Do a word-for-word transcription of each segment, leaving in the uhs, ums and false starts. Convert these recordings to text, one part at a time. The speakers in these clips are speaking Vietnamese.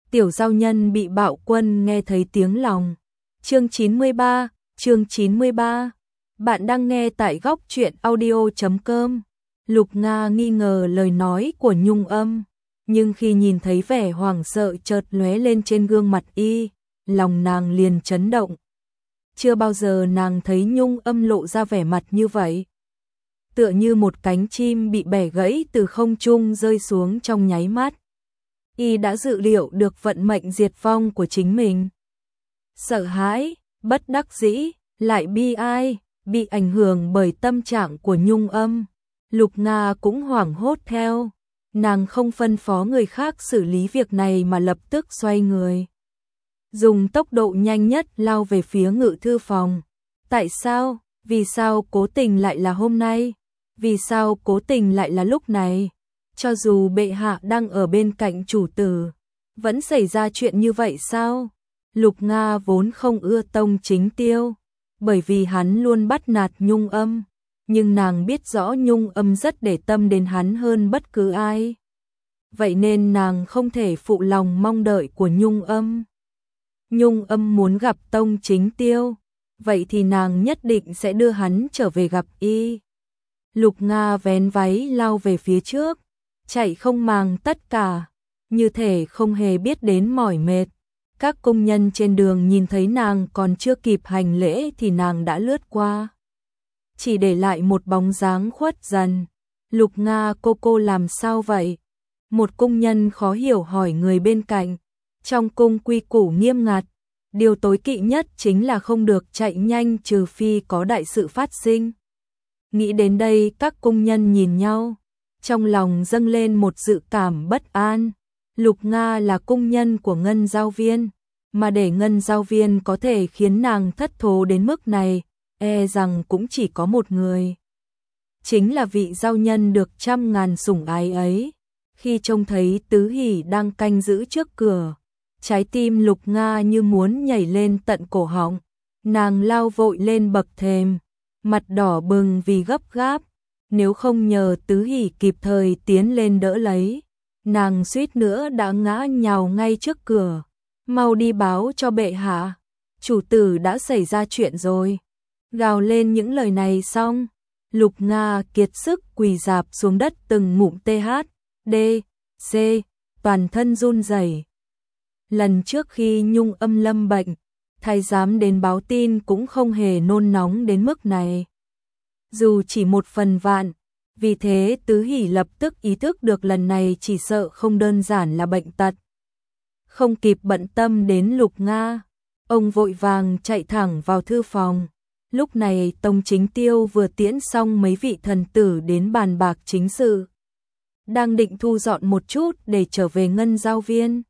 Tiểu giao nhân bị bạo quân nghe thấy tiếng lòng. Chương chín mươi ba, chương chín mươi ba. Bạn đang nghe tại góc truyện audio chấm com. Lục Nga nghi ngờ lời nói của Nhung Âm, nhưng khi nhìn thấy vẻ hoảng sợ chợt lóe lên trên gương mặt y, lòng nàng liền chấn động. Chưa bao giờ nàng thấy Nhung Âm lộ ra vẻ mặt như vậy. Tựa như một cánh chim bị bẻ gãy từ không trung rơi xuống trong nháy mắt. Y đã dự liệu được vận mệnh diệt vong của chính mình. Sợ hãi, bất đắc dĩ, lại bi ai, bị ảnh hưởng bởi tâm trạng của Nhung Âm. Lục Nga cũng hoảng hốt theo. Nàng không phân phó người khác xử lý việc này mà lập tức xoay người, dùng tốc độ nhanh nhất lao về phía ngự thư phòng. Tại sao? Vì sao cố tình lại là hôm nay? Vì sao cố tình lại là lúc này? Cho dù bệ hạ đang ở bên cạnh chủ tử, vẫn xảy ra chuyện như vậy sao? Lục Nga vốn không ưa Tông Chính Tiêu, bởi vì hắn luôn bắt nạt Nhung Âm, nhưng nàng biết rõ Nhung Âm rất để tâm đến hắn hơn bất cứ ai. Vậy nên nàng không thể phụ lòng mong đợi của Nhung Âm. Nhung Âm muốn gặp Tông Chính Tiêu, vậy thì nàng nhất định sẽ đưa hắn trở về gặp y. Lục Nga vén váy lao về phía trước, chạy không màng tất cả, như thể không hề biết đến mỏi mệt. Các công nhân trên đường nhìn thấy nàng còn chưa kịp hành lễ thì nàng đã lướt qua, chỉ để lại một bóng dáng khuất dần. Lục Nga cô cô làm sao vậy? Một công nhân khó hiểu hỏi người bên cạnh. Trong cung quy củ nghiêm ngặt, điều tối kỵ nhất chính là không được chạy nhanh trừ phi có đại sự phát sinh. Nghĩ đến đây các công nhân nhìn nhau, trong lòng dâng lên một dự cảm bất an. Lục Nga là công nhân của Ngân Giao Viên, mà để Ngân Giao Viên có thể khiến nàng thất thố đến mức này, e rằng cũng chỉ có một người. Chính là vị giao nhân được trăm ngàn sủng ái ấy. Khi trông thấy Tứ Hỷ đang canh giữ trước cửa, trái tim Lục Nga như muốn nhảy lên tận cổ họng. Nàng lao vội lên bậc thềm, mặt đỏ bừng vì gấp gáp. Nếu không nhờ Tứ Hỷ kịp thời tiến lên đỡ lấy, nàng suýt nữa đã ngã nhào ngay trước cửa. Mau đi báo cho bệ hạ, chủ tử đã xảy ra chuyện rồi. Gào lên những lời này xong, Lục Nga kiệt sức quỳ rạp xuống đất từng ngụm tê hát, đê, xê, toàn thân run rẩy. Lần trước khi Nhung Âm lâm bệnh, thái giám đến báo tin cũng không hề nôn nóng đến mức này. Dù chỉ một phần vạn, vì thế Tứ Hỷ lập tức ý thức được lần này chỉ sợ không đơn giản là bệnh tật. Không kịp bận tâm đến Lục Nga, ông vội vàng chạy thẳng vào thư phòng. Lúc này Tông Chính Tiêu vừa tiễn xong mấy vị thần tử đến bàn bạc chính sự, đang định thu dọn một chút để trở về Ngân Giao Viên.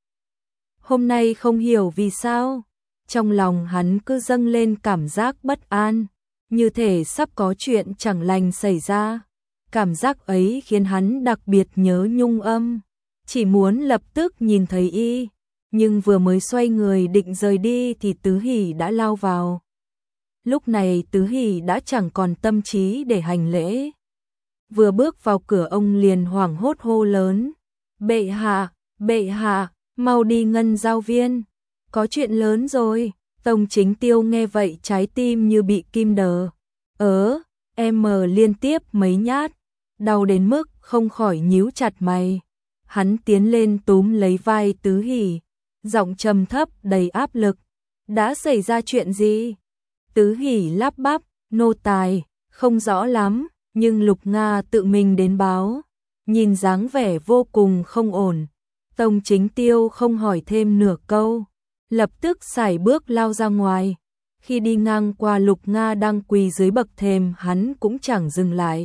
Hôm nay không hiểu vì sao, trong lòng hắn cứ dâng lên cảm giác bất an, như thể sắp có chuyện chẳng lành xảy ra. Cảm giác ấy khiến hắn đặc biệt nhớ Nhung Âm, chỉ muốn lập tức nhìn thấy y, nhưng vừa mới xoay người định rời đi thì Tứ Hỷ đã lao vào. Lúc này Tứ Hỷ đã chẳng còn tâm trí để hành lễ. Vừa bước vào cửa ông liền hoảng hốt hô lớn, bệ hạ, bệ hạ, mau đi Ngân Giao Viên, có chuyện lớn rồi. Tông Chính Tiêu nghe vậy trái tim như bị kim đờ. Ớ, em mờ liên tiếp mấy nhát, đau đến mức không khỏi nhíu chặt mày. Hắn tiến lên túm lấy vai Tứ Hỷ, giọng trầm thấp đầy áp lực. Đã xảy ra chuyện gì? Tứ Hỷ lắp bắp, nô tài, không rõ lắm, nhưng Lục Nga tự mình đến báo. Nhìn dáng vẻ vô cùng không ổn. Tông Chính Tiêu không hỏi thêm nửa câu, lập tức sải bước lao ra ngoài. Khi đi ngang qua Lục Nga đang quỳ dưới bậc thềm hắn cũng chẳng dừng lại,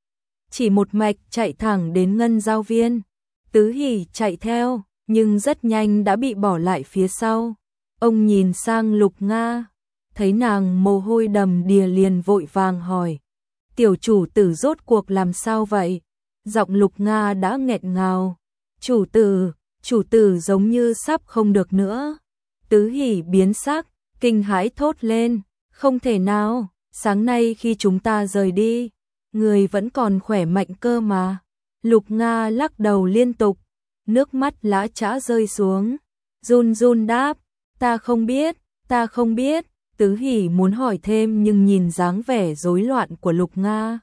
chỉ một mạch chạy thẳng đến Ngân Giao Viên. Tứ Hỷ chạy theo, nhưng rất nhanh đã bị bỏ lại phía sau. Ông nhìn sang Lục Nga, thấy nàng mồ hôi đầm đìa liền vội vàng hỏi, tiểu chủ tử rốt cuộc làm sao vậy? Giọng Lục Nga đã nghẹn ngào, chủ tử, chủ tử giống như sắp không được nữa. Tứ Hỷ biến sắc, kinh hãi thốt lên, không thể nào, sáng nay khi chúng ta rời đi, người vẫn còn khỏe mạnh cơ mà. Lục Nga lắc đầu liên tục, nước mắt lã chã rơi xuống. run run đáp, ta không biết, ta không biết. Tứ Hỷ muốn hỏi thêm nhưng nhìn dáng vẻ rối loạn của Lục Nga,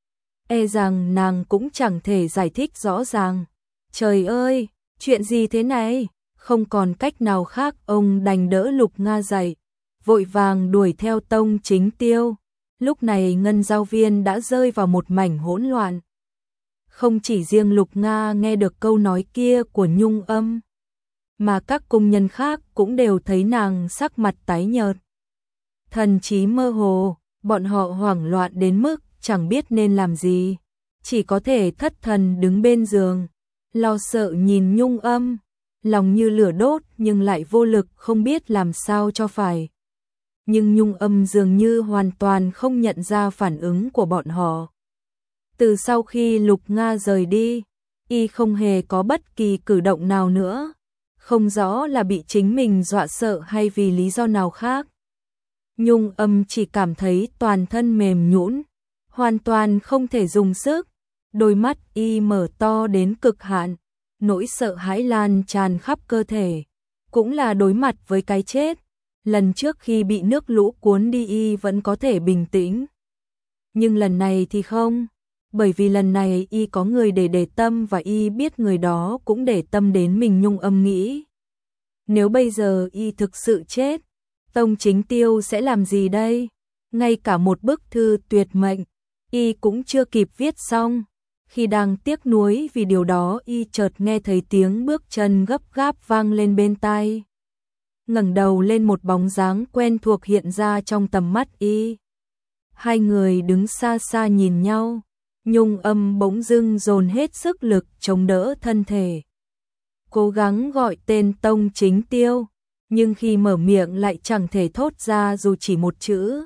e rằng nàng cũng chẳng thể giải thích rõ ràng. Trời ơi, chuyện gì thế này? Không còn cách nào khác, ông đành đỡ Lục Nga dậy, vội vàng đuổi theo Tông Chính Tiêu. Lúc này Ngân giáo viên đã rơi vào một mảnh hỗn loạn. Không chỉ riêng Lục Nga nghe được câu nói kia của Nhung Âm, mà các công nhân khác cũng đều thấy nàng sắc mặt tái nhợt, thần trí mơ hồ, bọn họ hoảng loạn đến mức chẳng biết nên làm gì, chỉ có thể thất thần đứng bên giường, lo sợ nhìn Nhung Âm, lòng như lửa đốt nhưng lại vô lực không biết làm sao cho phải. Nhưng Nhung Âm dường như hoàn toàn không nhận ra phản ứng của bọn họ. Từ sau khi Lục Nga rời đi, y không hề có bất kỳ cử động nào nữa, không rõ là bị chính mình dọa sợ hay vì lý do nào khác. Nhung Âm chỉ cảm thấy toàn thân mềm nhũn, hoàn toàn không thể dùng sức, đôi mắt y mở to đến cực hạn, nỗi sợ hãi lan tràn khắp cơ thể, cũng là đối mặt với cái chết. Lần trước khi bị nước lũ cuốn đi y vẫn có thể bình tĩnh, nhưng lần này thì không, bởi vì lần này y có người để để tâm và y biết người đó cũng để tâm đến mình. Nhung Âm nghĩ, nếu bây giờ y thực sự chết, Tông Chính Tiêu sẽ làm gì đây? Ngay cả một bức thư tuyệt mệnh, y cũng chưa kịp viết xong. Khi đang tiếc nuối vì điều đó, y chợt nghe thấy tiếng bước chân gấp gáp vang lên bên tai. Ngẩng đầu lên, một bóng dáng quen thuộc hiện ra trong tầm mắt y. Hai người đứng xa xa nhìn nhau, Nhung Âm bỗng dưng dồn hết sức lực chống đỡ thân thể, cố gắng gọi tên Tông Chính Tiêu, nhưng khi mở miệng lại chẳng thể thốt ra dù chỉ một chữ.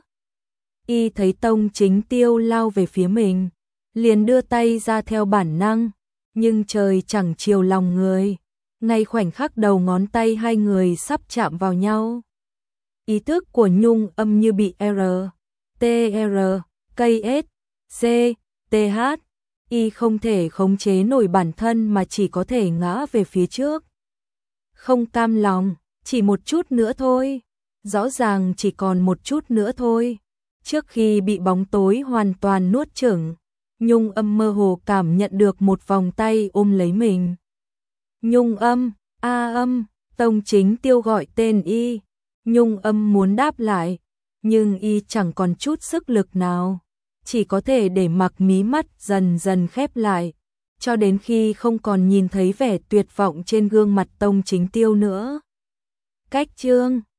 Y thấy Tông Chính Tiêu lao về phía mình, liền đưa tay ra theo bản năng, nhưng trời chẳng chiều lòng người, ngay khoảnh khắc đầu ngón tay hai người sắp chạm vào nhau, ý thức của Nhung Âm như bị R, T R, K S, C, T H, y không thể khống chế nổi bản thân mà chỉ có thể ngã về phía trước. Không cam lòng, chỉ một chút nữa thôi, rõ ràng chỉ còn một chút nữa thôi. Trước khi bị bóng tối hoàn toàn nuốt chửng, Nhung Âm mơ hồ cảm nhận được một vòng tay ôm lấy mình. Nhung Âm, A Âm, Tông Chính Tiêu gọi tên y. Nhung Âm muốn đáp lại, nhưng y chẳng còn chút sức lực nào, chỉ có thể để mặc mí mắt dần dần khép lại, cho đến khi không còn nhìn thấy vẻ tuyệt vọng trên gương mặt Tông Chính Tiêu nữa. Cách chương